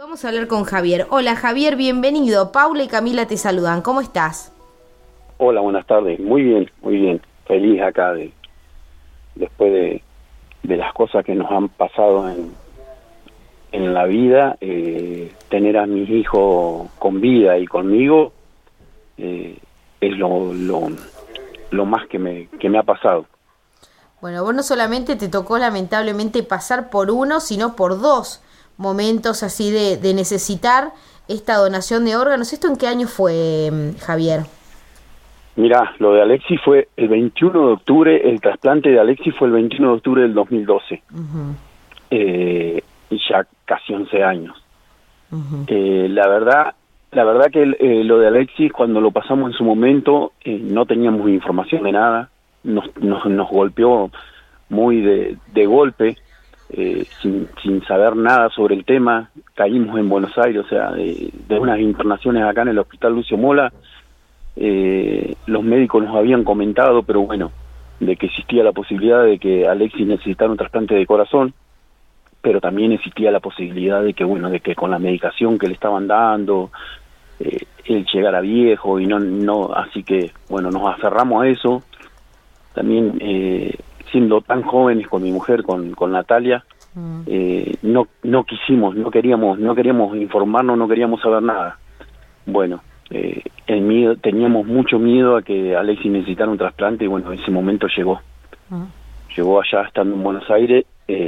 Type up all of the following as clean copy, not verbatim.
Vamos a hablar con Javier. Hola Javier, bienvenido. Paula y Camila te saludan. ¿Cómo estás? Hola, buenas tardes. Muy bien, muy bien. Feliz acá después de las cosas que nos han pasado en la vida. Tener a mis hijos con vida y conmigo es lo más que me ha pasado. Bueno, vos no solamente te tocó lamentablemente pasar por uno, sino por dos momentos así de necesitar esta donación de órganos. ¿Esto en qué año fue, Javier? Mirá, lo de Alexis fue el 21 de octubre, el trasplante de Alexis fue el 21 de octubre del 2012. Uh-huh. Y ya casi 11 años. Uh-huh. La verdad que lo de Alexis, cuando lo pasamos en su momento, no teníamos información de nada, nos golpeó muy de golpe, sin saber nada sobre el tema. Caímos en Buenos Aires, o sea, de unas internaciones acá en el Hospital Lucio Mola. Los médicos nos habían comentado, pero bueno, de que existía la posibilidad de que Alexis necesitara un trasplante de corazón, pero también existía la posibilidad de que con la medicación que le estaban dando, él llegara viejo y no, así que bueno, nos aferramos a eso. También siendo tan jóvenes con mi mujer, con Natalia, no queríamos informarnos, no queríamos saber nada. Bueno, teníamos mucho miedo a que Alexis necesitara un trasplante y bueno, ese momento llegó. Llegó allá estando en Buenos Aires.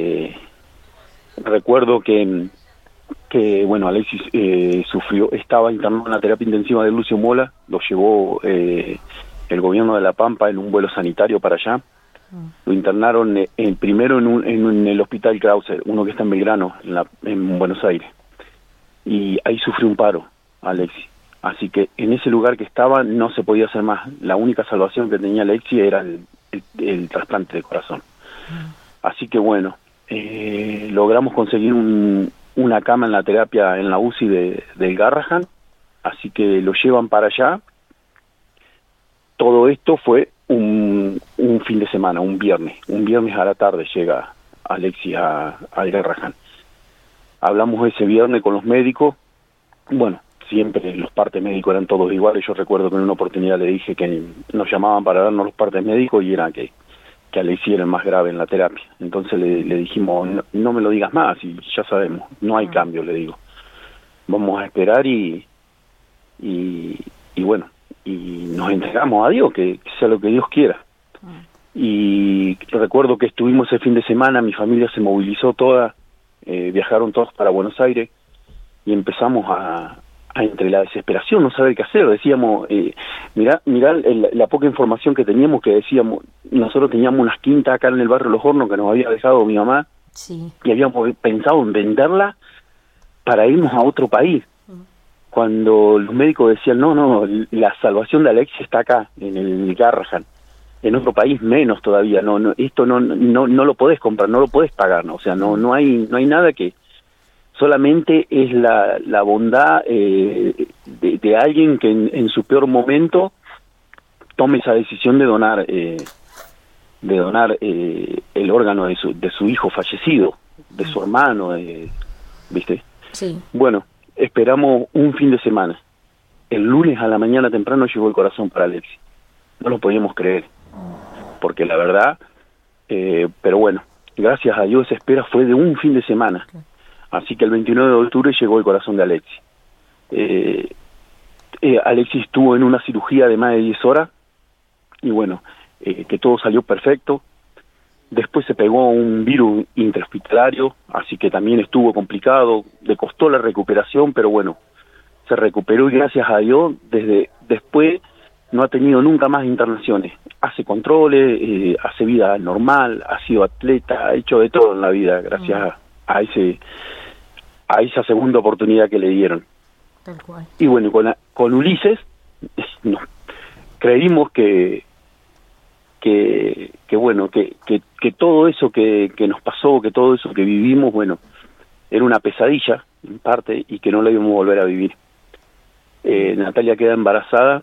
Recuerdo que bueno, Alexis estaba internado en la terapia intensiva de Lucio Mola, lo llevó el gobierno de La Pampa en un vuelo sanitario para allá. Lo internaron primero en el hospital Krauser, uno que está en Belgrano, en Buenos Aires, y ahí sufrió un paro Alexis. Así que en ese lugar que estaba no se podía hacer más. La única salvación que tenía Alexis era el trasplante de corazón. Así que bueno, logramos conseguir una cama en la terapia, en la UCI del Garrahan, así que lo llevan para allá. Todo esto fue un fin de semana, un viernes a la tarde llega Alexis al Garrahan. Hablamos ese viernes con los médicos. Bueno, siempre los partes médicos eran todos iguales. Yo recuerdo que en una oportunidad le dije que nos llamaban para darnos los partes médicos y era que Alexis era el más grave en la terapia. Entonces le dijimos, no me lo digas más, y ya sabemos, no hay cambio, le digo. Vamos a esperar y bueno, y nos entregamos a Dios, que sea lo que Dios quiera. Y recuerdo que estuvimos ese fin de semana, mi familia se movilizó toda, viajaron todos para Buenos Aires y empezamos a entre la desesperación, no saber qué hacer. Decíamos, mirá la poca información que teníamos, que decíamos, nosotros teníamos unas quintas acá en el barrio Los Hornos que nos había dejado mi mamá, sí, y habíamos pensado en venderla para irnos a otro país. Cuando los médicos decían, no, la salvación de Alexis está acá, en el Garrahan, en otro país menos todavía, esto no lo podés comprar, no lo podés pagar, ¿no? O sea, no hay nada que... Solamente es la bondad de alguien que en su peor momento tome esa decisión de donar el órgano de su hijo fallecido, de su hermano, ¿viste? Sí. Bueno, esperamos un fin de semana. El lunes a la mañana temprano llegó el corazón para Alexis. No lo podíamos creer, porque la verdad, pero bueno, gracias a Dios esa espera fue de un fin de semana. Okay. Así que el 29 de octubre llegó el corazón de Alexis. Alexis estuvo en una cirugía de más de 10 horas y bueno, que todo salió perfecto. Después se pegó un virus intrahospitalario, así que también estuvo complicado, le costó la recuperación, pero bueno, se recuperó y gracias a Dios, desde después no ha tenido nunca más internaciones. Hace controles, hace vida normal, ha sido atleta, ha hecho de todo en la vida, gracias a esa segunda oportunidad que le dieron. Tal cual. Y bueno, con Ulises creímos que todo eso que nos pasó, que todo eso que vivimos, bueno, era una pesadilla en parte y que no la íbamos a volver a vivir. Natalia queda embarazada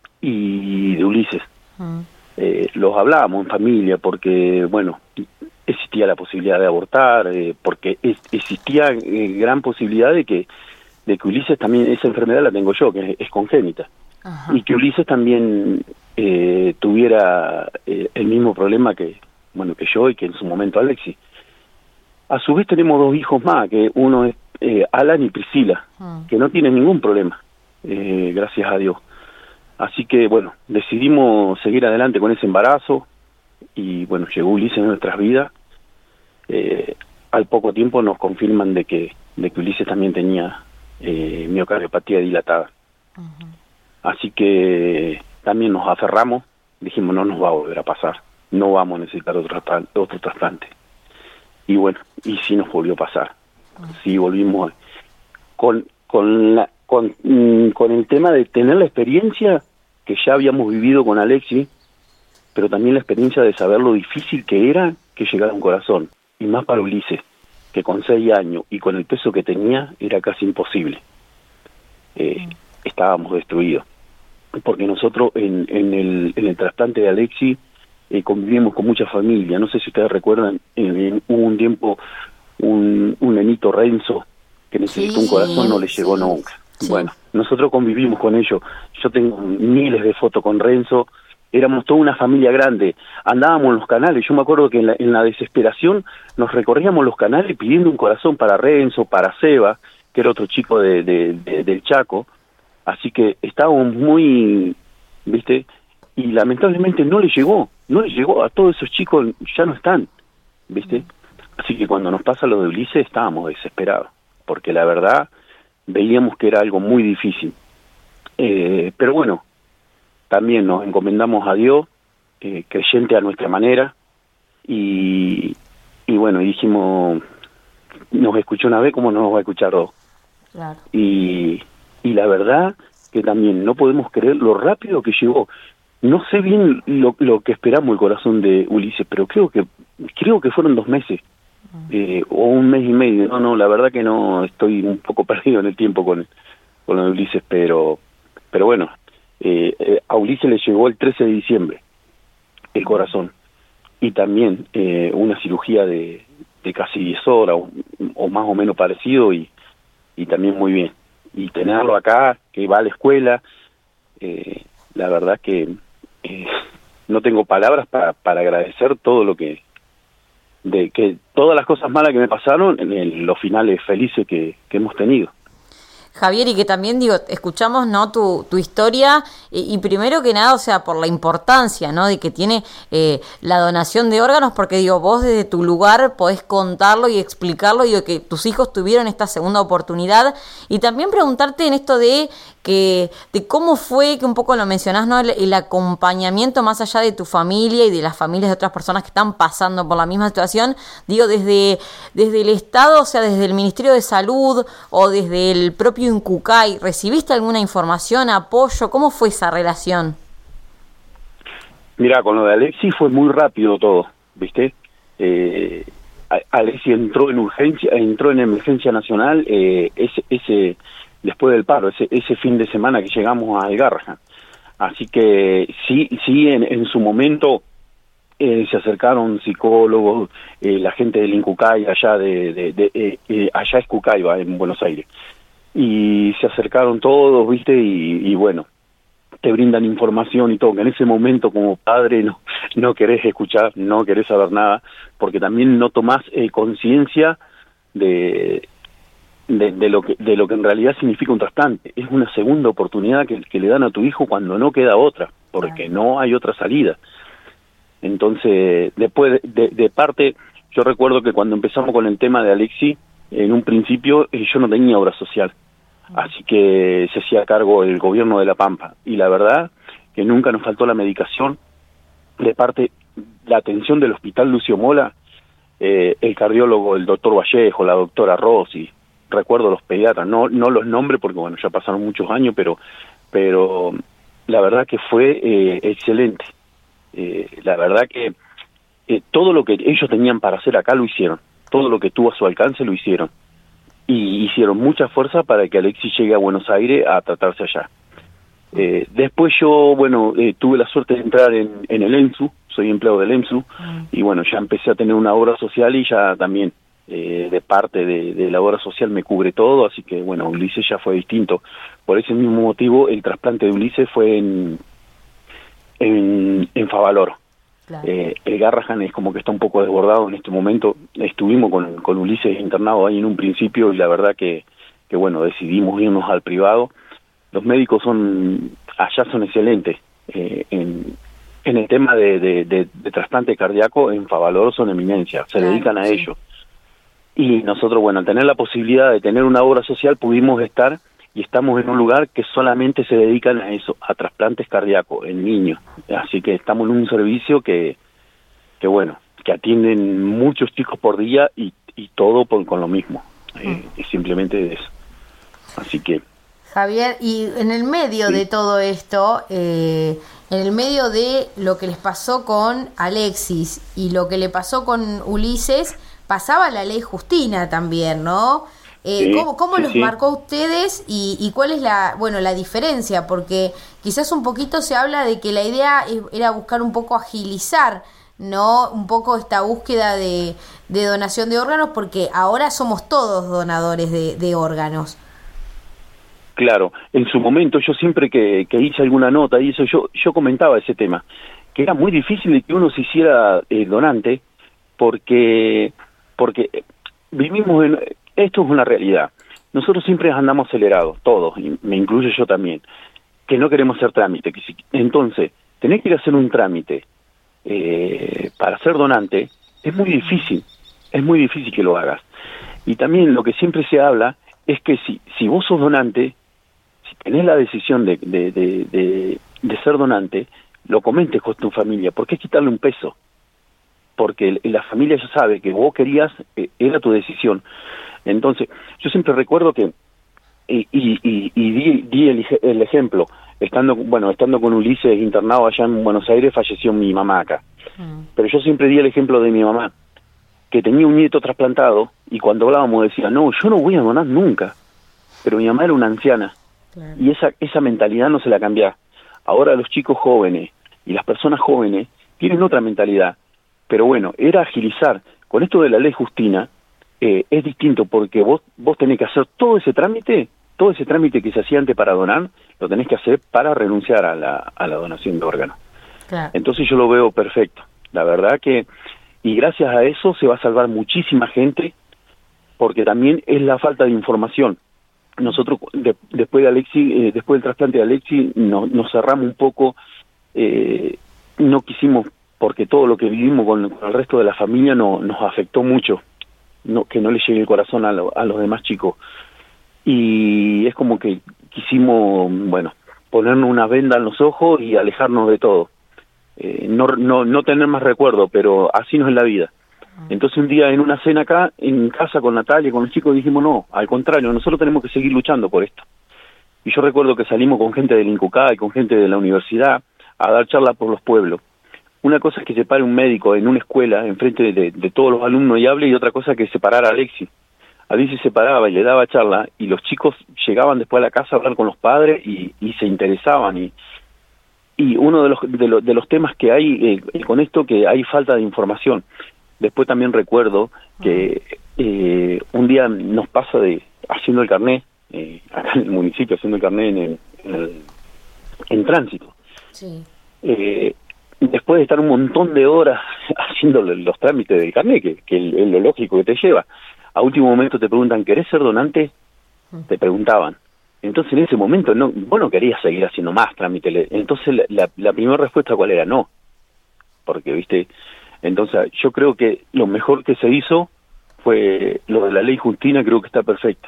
y de Ulises. Los hablábamos en familia porque, bueno, existía la posibilidad de abortar, porque existía gran posibilidad de que Ulises también, esa enfermedad la tengo yo, que es congénita. Ajá. Y que Ulises también tuviera el mismo problema que yo y que en su momento Alexis. A su vez tenemos 2 hijos más, que uno es Alan y Priscila, que no tienen ningún problema, gracias a Dios. Así que, bueno, decidimos seguir adelante con ese embarazo y, bueno, llegó Ulises en nuestras vidas. Al poco tiempo nos confirman de que Ulises también tenía miocardiopatía dilatada. Así que también nos aferramos, dijimos no nos va a volver a pasar, no vamos a necesitar otro trasplante. Y bueno, y sí nos volvió a pasar. Sí volvimos con el tema de tener la experiencia que ya habíamos vivido con Alexis, pero también la experiencia de saber lo difícil que era que llegara un corazón, y más para Ulises, que con 6 años y con el peso que tenía era casi imposible. Estábamos destruidos, porque nosotros en el trasplante de Alexis convivimos con mucha familia. No sé si ustedes recuerdan, hubo un tiempo un nenito Renzo que necesitó un corazón, no le llegó nunca. Sí. Bueno, nosotros convivimos con ellos. Yo tengo miles de fotos con Renzo. Éramos toda una familia grande. Andábamos en los canales. Yo me acuerdo que en la desesperación nos recorríamos los canales pidiendo un corazón para Renzo, para Seba, que era otro chico del Chaco. Así que estábamos muy, ¿viste? Y lamentablemente no le llegó a todos esos chicos, ya no están, ¿viste? Así que cuando nos pasa lo de Ulises estábamos desesperados, porque la verdad veíamos que era algo muy difícil. Pero bueno, también nos encomendamos a Dios, creyente a nuestra manera, y bueno, y dijimos, nos escuchó una vez, ¿cómo no nos va a escuchar 2? Claro. Y la verdad que también no podemos creer lo rápido que llegó. No sé bien lo que esperamos el corazón de Ulises, pero creo que fueron 2 meses, o 1 mes y medio. No, la verdad que no, estoy un poco perdido en el tiempo con lo de Ulises, pero bueno, a Ulises le llegó el 13 de diciembre el corazón, y también una cirugía de casi 10 horas, o más o menos parecido, y también muy bien. Y tenerlo acá, que va a la escuela, la verdad que no tengo palabras para agradecer todo lo que todas las cosas malas que me pasaron en los finales felices que hemos tenido. Javier, y que también, escuchamos, ¿no?, tu historia, y primero que nada, o sea, por la importancia, ¿no?, de que tiene la donación de órganos, porque, vos desde tu lugar podés contarlo y explicarlo, que tus hijos tuvieron esta segunda oportunidad, y también preguntarte en esto de cómo fue, que un poco lo mencionás, ¿no?, el acompañamiento más allá de tu familia y de las familias de otras personas que están pasando por la misma situación, desde el Estado, o sea, desde el Ministerio de Salud o desde el propio Incucay, ¿recibiste alguna información, apoyo? ¿Cómo fue esa relación? Mira, con lo de Alexis fue muy rápido todo, ¿viste? Alexis entró en emergencia nacional ese después del paro, ese fin de semana que llegamos a Algarra. Así que sí, en su momento se acercaron psicólogos, la gente del Incucay, allá allá es Cucaiba, en Buenos Aires. Y se acercaron todos, ¿viste? Y bueno, te brindan información y todo, que en ese momento como padre no querés escuchar, no querés saber nada, porque también no tomás conciencia de lo que en realidad significa un trasplante. Es una segunda oportunidad que le dan a tu hijo cuando no queda otra, porque no hay otra salida. Entonces, después de parte, yo recuerdo que cuando empezamos con el tema de Alexis, en un principio yo no tenía obra social, así que se hacía cargo el gobierno de La Pampa, y la verdad que nunca nos faltó la medicación, de parte la atención del Hospital Lucio Mola, el cardiólogo, el doctor Vallejo, la doctora Rossi, recuerdo los pediatras, no los nombres porque bueno, ya pasaron muchos años, pero la verdad que fue excelente. La verdad que todo lo que ellos tenían para hacer acá lo hicieron, todo lo que tuvo a su alcance lo hicieron, y hicieron mucha fuerza para que Alexis llegue a Buenos Aires a tratarse allá. Después yo, tuve la suerte de entrar en el EMSU, soy empleado del EMSU, y bueno, ya empecé a tener una obra social y ya también de parte de la obra social me cubre todo, así que bueno, Ulises ya fue distinto. Por ese mismo motivo, el trasplante de Ulises fue en Favaloro. Claro. El Garrahan es como que está un poco desbordado en este momento. Estuvimos con Ulises internado ahí en un principio y la verdad que bueno, decidimos irnos al privado. Los médicos allá son excelentes. En el tema de trasplante cardíaco, en Favaloro son eminencia, se dedican a ello. Y nosotros, bueno, al tener la posibilidad de tener una obra social, pudimos estar y estamos en un lugar que solamente se dedican a eso, a trasplantes cardíacos en niños. Así que estamos en un servicio que bueno, que atienden muchos chicos por día y todo con lo mismo. Es simplemente eso. Así que... Javier, y en el medio de todo esto, en el medio de lo que les pasó con Alexis y lo que le pasó con Ulises, pasaba la ley Justina también, ¿no? ¿Cómo los marcó a ustedes y cuál es la diferencia? Porque quizás un poquito se habla de que la idea era buscar un poco agilizar, ¿no? Un poco esta búsqueda de donación de órganos, porque ahora somos todos donadores de órganos. Claro, en su momento yo siempre que hice alguna nota y eso, yo comentaba ese tema, que era muy difícil de que uno se hiciera donante, porque vivimos esto es una realidad. Nosotros siempre andamos acelerados, todos, y me incluyo yo también, que no queremos hacer trámite. Entonces, tener que ir a hacer un trámite para ser donante es muy difícil que lo hagas. Y también lo que siempre se habla es que si vos sos donante, si tenés la decisión de ser donante, lo comentes con tu familia, porque es quitarle un peso. Porque la familia ya sabe que vos querías, era tu decisión. Entonces, yo siempre recuerdo que, di el ejemplo, estando con Ulises internado allá en Buenos Aires, falleció mi mamá acá. Pero yo siempre di el ejemplo de mi mamá, que tenía un nieto trasplantado, y cuando hablábamos decía, no, yo no voy a donar nunca. Pero mi mamá era una anciana, claro. Y esa mentalidad no se la cambia. Ahora los chicos jóvenes y las personas jóvenes tienen otra mentalidad. Pero bueno, era agilizar. Con esto de la ley Justina, es distinto porque vos tenés que hacer todo ese trámite que se hacía antes para donar, lo tenés que hacer para renunciar a la donación de órganos. Claro. Entonces yo lo veo perfecto. La verdad que, y gracias a eso se va a salvar muchísima gente, porque también es la falta de información. Nosotros, después de Alexis, después del trasplante de Alexis, nos cerramos un poco, no quisimos, porque todo lo que vivimos con el resto de la familia nos afectó mucho, que no le llegue el corazón a los demás chicos. Y es como que quisimos, ponernos una venda en los ojos y alejarnos de todo. No tener más recuerdo, pero así no es la vida. Entonces un día en una cena acá, en casa con Natalia, con los chicos, dijimos, no, al contrario, nosotros tenemos que seguir luchando por esto. Y yo recuerdo que salimos con gente del INCUCAI, con gente de la universidad, a dar charlas por los pueblos. Una cosa es que se pare un médico en una escuela, enfrente de todos los alumnos y hable, y otra cosa es que se parara a Alexis. Alexis se paraba y le daba charla, y los chicos llegaban después a la casa a hablar con los padres y se interesaban. Y uno de los temas que hay con esto, que hay falta de información. Después también recuerdo que un día nos pasa haciendo el carné, acá en el municipio, haciendo el carné en tránsito. Sí. Después de estar un montón de horas haciendo los trámites del carné, que es lo lógico que te lleva, a último momento te preguntan, ¿querés ser donante? Te preguntaban. Entonces en ese momento vos no querías seguir haciendo más trámites. Entonces la primera respuesta, ¿cuál era? No. Porque, viste, entonces yo creo que lo mejor que se hizo fue lo de la ley Justina, creo que está perfecto.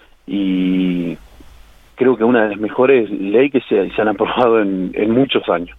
Y creo que una de las mejores leyes que se han aprobado en muchos años.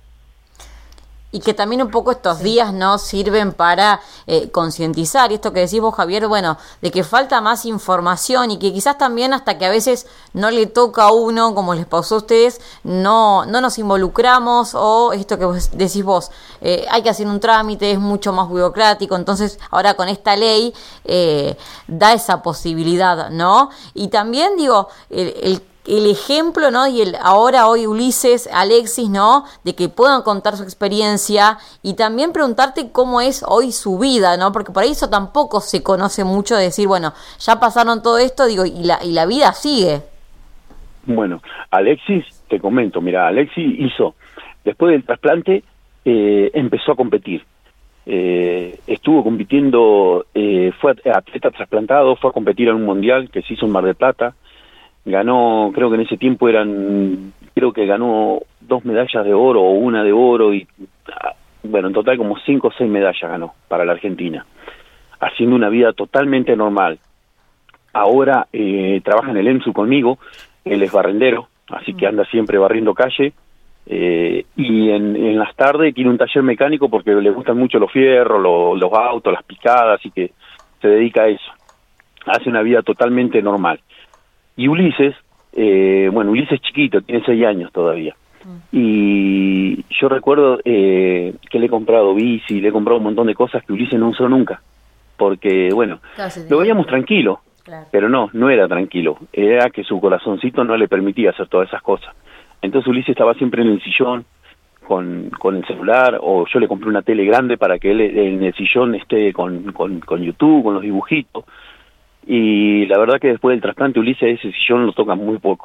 Y que también un poco estos días no sirven para concientizar, y esto que decís vos, Javier, de que falta más información y que quizás también hasta que a veces no le toca a uno, como les pasó a ustedes, no nos involucramos, o esto que vos decís vos, hay que hacer un trámite, es mucho más burocrático. Entonces ahora con esta ley da esa posibilidad, ¿no? Y también digo, el el ejemplo, ¿no? Y hoy Ulises, Alexis, ¿no? De que puedan contar su experiencia y también preguntarte cómo es hoy su vida, ¿no? Porque por ahí eso tampoco se conoce mucho de decir, bueno, ya pasaron todo esto, digo, y la vida sigue. Bueno, Alexis, te comento, mira, Alexis después del trasplante, empezó a competir. Estuvo compitiendo, fue atleta trasplantado, fue a competir en un mundial que se hizo en Mar del Plata. Ganó, creo que en ese tiempo ganó 2 medallas de oro o 1 de oro y, bueno, en total como 5 o 6 medallas ganó para la Argentina, haciendo una vida totalmente normal. Ahora trabaja en el EMSU conmigo, él es barrendero, así que anda siempre barriendo calle, y en las tardes tiene un taller mecánico porque le gustan mucho los fierros, los autos, las picadas, así que se dedica a eso. Hace una vida totalmente normal. Y Ulises, Ulises es chiquito, tiene 6 años todavía. Y yo recuerdo que le he comprado bici, le he comprado un montón de cosas que Ulises no usó nunca. Porque, lo veíamos tranquilo, claro. Pero no era tranquilo. Era que su corazoncito no le permitía hacer todas esas cosas. Entonces Ulises estaba siempre en el sillón con el celular, o yo le compré una tele grande para que él en el sillón esté con YouTube, con los dibujitos. Y la verdad que después del trasplante Ulises ese sillón lo toca muy poco.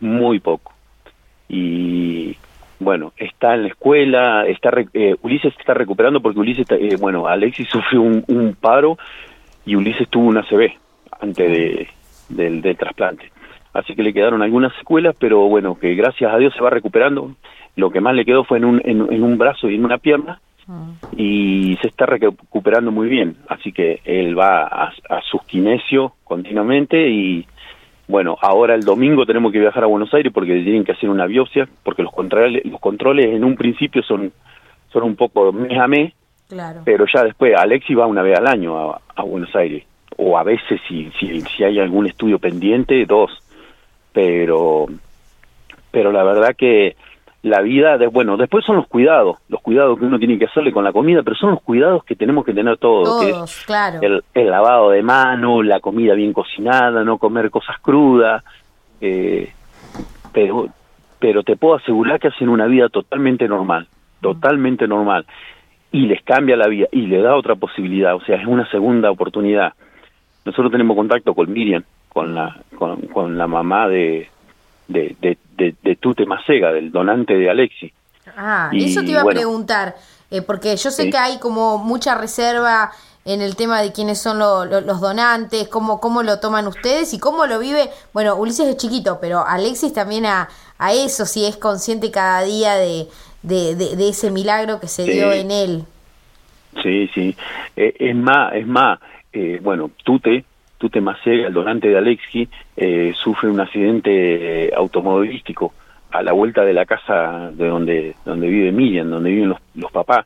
Y bueno, está en la escuela, Ulises está recuperando porque Ulises, Alexis sufrió un paro y Ulises tuvo una ACV antes del trasplante. Así que le quedaron algunas secuelas, pero bueno, que gracias a Dios se va recuperando. Lo que más le quedó fue en un brazo y en una pierna, y se está recuperando muy bien. Así que él va a sus kinesios continuamente y, bueno, ahora el domingo tenemos que viajar a Buenos Aires porque le tienen que hacer una biopsia, porque los controles en un principio son un poco mes a mes, claro. Pero ya después Alexis va una vez al año a Buenos Aires, o a veces si hay algún estudio pendiente, 2. Pero la verdad que la vida, después son los cuidados que uno tiene que hacerle con la comida, pero son los cuidados que tenemos que tener todos, que es claro. El lavado de manos, la comida bien cocinada, no comer cosas crudas, pero te puedo asegurar que hacen una vida totalmente normal, y les cambia la vida, y le da otra posibilidad, o sea, es una segunda oportunidad. Nosotros tenemos contacto con Miriam, con la mamá de Tute Macega, del donante de Alexis. Eso te iba a preguntar, porque yo sé que hay como mucha reserva en el tema de quiénes son los donantes, cómo lo toman ustedes y cómo lo vive. Bueno, Ulises es chiquito, pero Alexis también a eso, si es consciente cada día de ese milagro que se dio en él. Sí. Es más, Tute Macega, el donante de Alexis, sufre un accidente automovilístico a la vuelta de la casa de donde vive Miriam, donde viven los papás.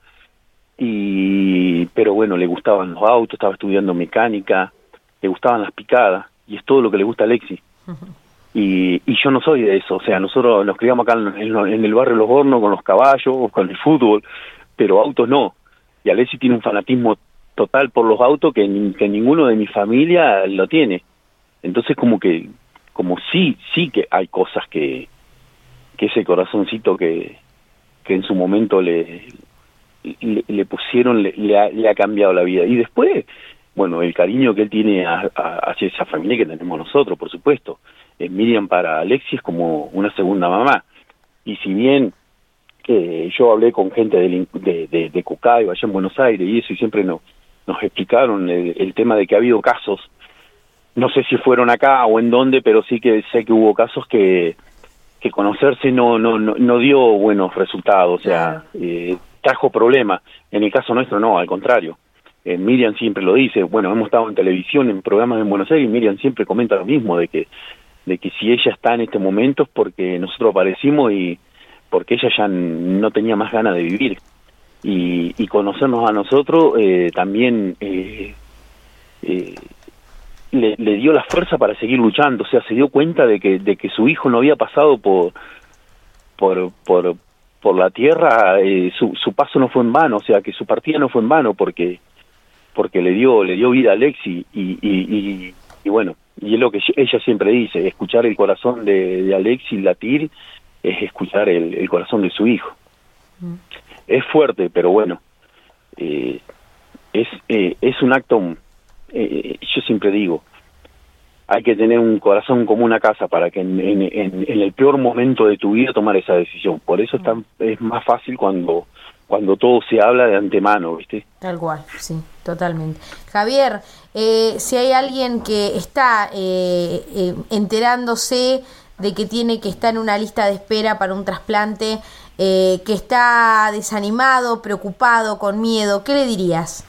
Pero bueno, le gustaban los autos, estaba estudiando mecánica, le gustaban las picadas, y es todo lo que le gusta a Alexis. Y yo no soy de eso, o sea, nosotros nos criamos acá en el barrio Los Hornos con los caballos, con el fútbol, pero autos no. Y Alexis tiene un fanatismo total por los autos que ninguno de mi familia lo tiene. Entonces como sí que hay cosas que ese corazoncito que en su momento le pusieron le ha cambiado la vida. Y después, bueno, el cariño que él tiene hacia esa familia que tenemos nosotros, por supuesto. Miriam para Alexis es como una segunda mamá. Y si bien yo hablé con gente de Cucayo allá en Buenos Aires y eso, y siempre nos explicaron el tema de que ha habido casos, no sé si fueron acá o en dónde, pero sí que sé que hubo casos que conocerse no dio buenos resultados, o sea, trajo problemas. En el caso nuestro no, al contrario. Miriam siempre lo dice, bueno, hemos estado en televisión, en programas en Buenos Aires, y Miriam siempre comenta lo mismo, de que si ella está en este momento es porque nosotros aparecimos y porque ella ya no tenía más ganas de vivir. Y conocernos a nosotros también le dio la fuerza para seguir luchando, o sea, se dio cuenta de que su hijo no había pasado por la tierra, su paso no fue en vano, o sea, que su partida no fue en vano porque le dio vida a Alexis y bueno, y es lo que ella siempre dice, escuchar el corazón de Alexis latir es escuchar el corazón de su hijo. Es fuerte, pero bueno, es un acto, yo siempre digo, hay que tener un corazón como una casa para que en el peor momento de tu vida tomar esa decisión. Por eso es más fácil cuando todo se habla de antemano, ¿viste? Tal cual, sí, totalmente. Javier, si hay alguien que está enterándose de que tiene que estar en una lista de espera para un trasplante, que está desanimado, preocupado, con miedo, ¿qué le dirías?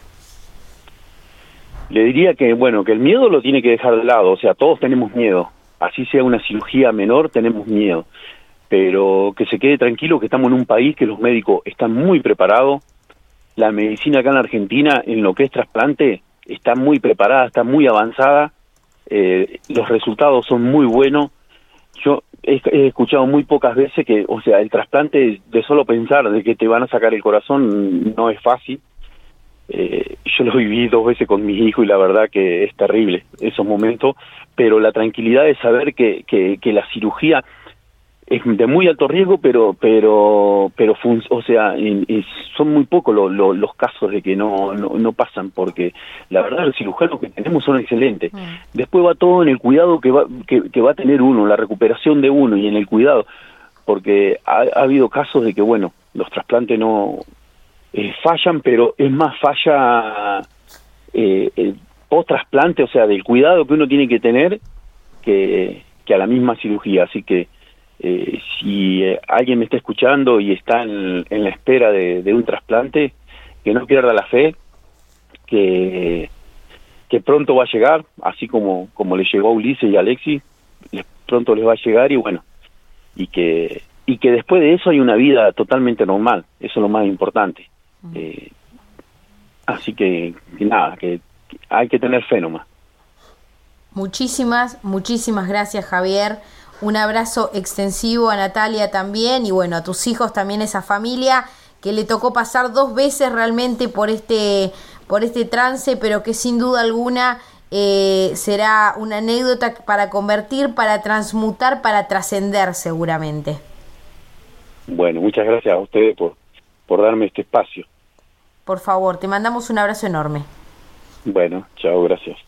Le diría que, bueno, que el miedo lo tiene que dejar de lado, o sea, todos tenemos miedo, así sea una cirugía menor, tenemos miedo, pero que se quede tranquilo que estamos en un país que los médicos están muy preparados, la medicina acá en Argentina, en lo que es trasplante, está muy preparada, está muy avanzada, los resultados son muy buenos. Yo he escuchado muy pocas veces que, o sea, el trasplante de solo pensar de que te van a sacar el corazón no es fácil. Yo lo viví 2 veces con mis hijos y la verdad que es terrible esos momentos, pero la tranquilidad de saber que la cirugía es de muy alto riesgo, pero o sea, son muy pocos los casos de que no pasan, porque la verdad los cirujanos que tenemos son excelentes. Después va todo en el cuidado que va a tener uno, la recuperación de uno y en el cuidado, porque ha habido casos de que, bueno, los trasplantes no fallan, pero es más falla el post-trasplante, o sea, del cuidado que uno tiene que tener que a la misma cirugía. Así que si alguien me está escuchando y está en la espera de un trasplante, que no pierda la fe, que pronto va a llegar, así como le llegó a Ulises y a Alexis, pronto les va a llegar, y bueno, y que después de eso hay una vida totalmente normal, eso es lo más importante. Así que nada, que hay que tener fe nomás. Muchísimas gracias, Javier. Un abrazo extensivo a Natalia también, y bueno, a tus hijos también, esa familia que le tocó pasar 2 veces realmente por este trance, pero que sin duda alguna será una anécdota para convertir, para transmutar, para trascender seguramente. Bueno, muchas gracias a ustedes por darme este espacio. Por favor, te mandamos un abrazo enorme. Bueno, chao, gracias.